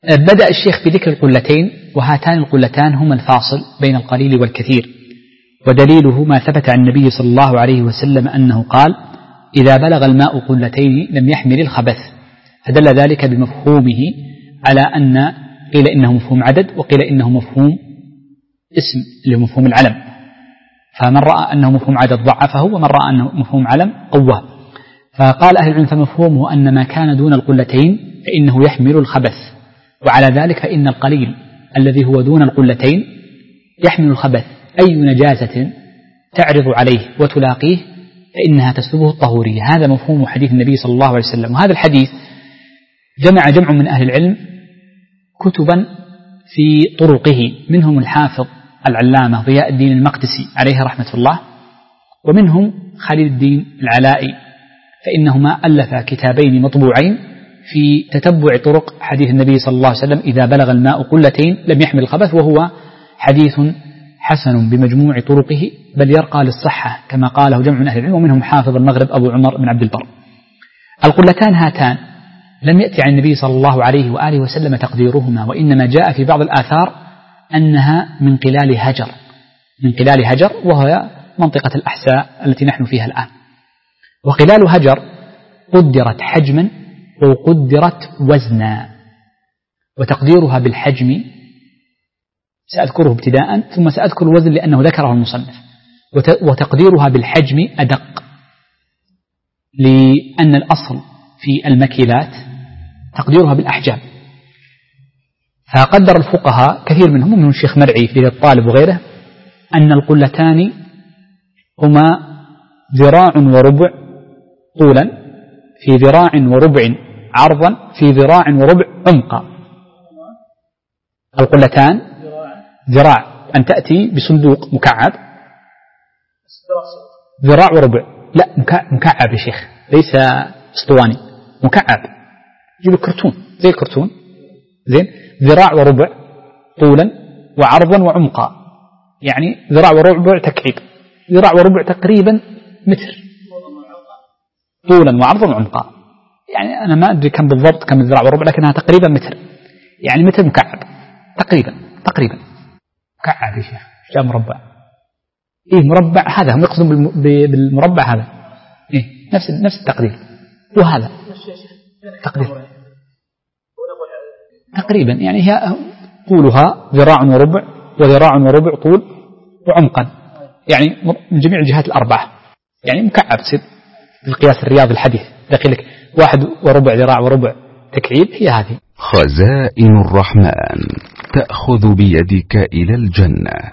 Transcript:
بدأ الشيخ بذكر القلتين، وهاتان القلتان هما الفاصل بين القليل والكثير، ودليله ما ثبت عن النبي صلى الله عليه وسلم أنه قال: إذا بلغ الماء قلتين لم يحمل الخبث، فدل ذلك بمفهومه على أن قيل إنه مفهوم عدد، وقيل إنه مفهوم اسم لمفهوم العلم، فمن رأى أنه مفهوم عدد ضعفه، ومن رأى أنه مفهوم علم قواه. فقال أهل العلم فمفهومه أن ما كان دون القلتين فإنه يحمل الخبث، وعلى ذلك فإن القليل الذي هو دون القلتين يحمل الخبث، أي نجاسة تعرض عليه وتلاقيه فإنها تسلبه الطهورية. هذا مفهوم حديث النبي صلى الله عليه وسلم. وهذا الحديث جمع من أهل العلم كتبا في طرقه، منهم الحافظ العلامة ضياء الدين المقدسي عليه رحمة الله، ومنهم خليل الدين العلائي، فإنهما ألفا كتابين مطبوعين في تتبع طرق حديث النبي صلى الله عليه وسلم: إذا بلغ الماء قلتين لم يحمل الخبث، وهو حديث حسن بمجموع طرقه، بل يرقى للصحة كما قاله جمع من أهل العلم، ومنهم حافظ المغرب أبو عمر بن عبد البر. القلتان هاتان لم يأتي عن النبي صلى الله عليه وآله وسلم تقديرهما، وإنما جاء في بعض الآثار أنها من قلال هجر، وهي منطقة الأحساء التي نحن فيها الآن. وقلال هجر قدرت حجما وقدرت وزنا، وتقديرها بالحجم سأذكره ابتداء، ثم سأذكر الوزن لأنه ذكره المصنف. وتقديرها بالحجم أدق، لأن الأصل في المكيلات تقديرها بالأحجام، فقدر الفقهاء كثير منهم الشيخ مرعي في الطالب وغيره أن القلتان هما 1.25 ذراع طولا، في 1.25 ذراع عرضا، في 1.25 ذراع عمقا. القلتان ذراع، أن تأتي بصندوق مكعب 1.25 ذراع، لا مكعب يا شيخ، ليس اسطواني، مكعب، جيب كرتون زي الكرتون، زين، 1.25 ذراع طولا وعرضا وعمقا، يعني 1.25 ذراع تكعيب، 1.25 ذراع تقريبا متر طولا وعرضا وعمقا، يعني أنا ما أدري كم بالضبط كم 1.25 ذراع، لكنها تقريبا متر، يعني متر مكعب تقريبا مكعب يا شيخ، جاء مربع، إيه مربع، هذا هم يقصدون بالمربع هذا، إيه نفس التقدير، وهذا تقدير تقريبا، يعني هي طولها 1.25 ذراع و1.25 ذراع طول وعمقا، يعني من جميع الجهات الأربعة، يعني مكعب تصير بالقياس الرياضي الحديث، داخلك 1.25 ذراع وربع تكعيب، هي هذه. خزائن الرحمن تأخذ بيدك إلى الجنة.